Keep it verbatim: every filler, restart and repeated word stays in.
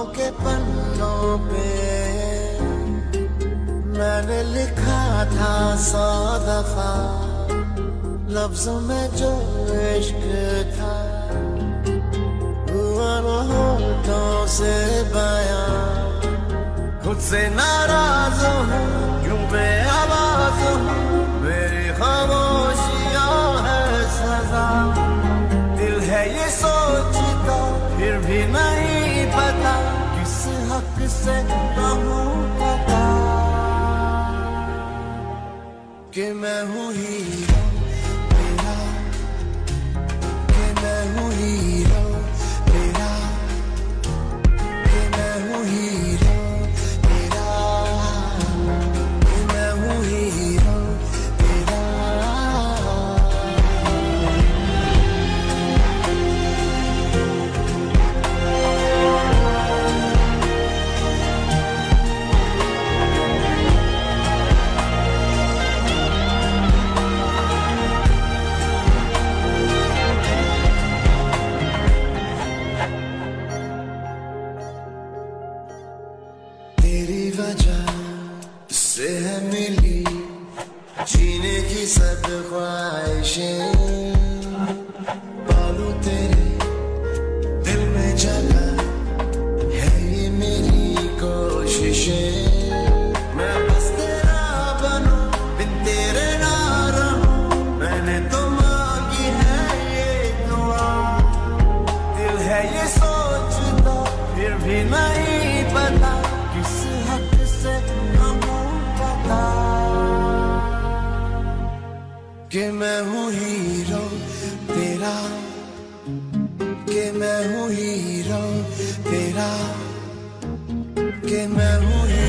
के पन्नों पे मैंने लिखा था सौ दफा, लफ्जों में जो इश्क था हुआ न होठों से बयां। खुद से नाराज हूँ क्यों बेआवाज हूँ, मेरी खामोशियाँ है सजा। दिल है ये सोचता फिर भी नहीं पता, किस हक से कहूँ पता कि मैं हूँ हीरो तेरा, कि मैं हूँ हीरो तेरा, कि मैं हूँ हीरो तेरा, कि मैं हूँ हीरो तेरा। तेरी वजह से है मिली जीने की सब ख्वाहिशें, पालू तेरे दिल में जगह है ये मेरी कोशिशें। मैं बस तेरा बनूं बिन तेरे ना रहूं, मैंने तो मांगी है ये दुआ। दिल है ये सोचता फिर भी नहीं पता, किस हक से कहूँ पता कि मैं हूँ हीरो तेरा, कि मैं हूँ हीरो तेरा, कि मैं हूँ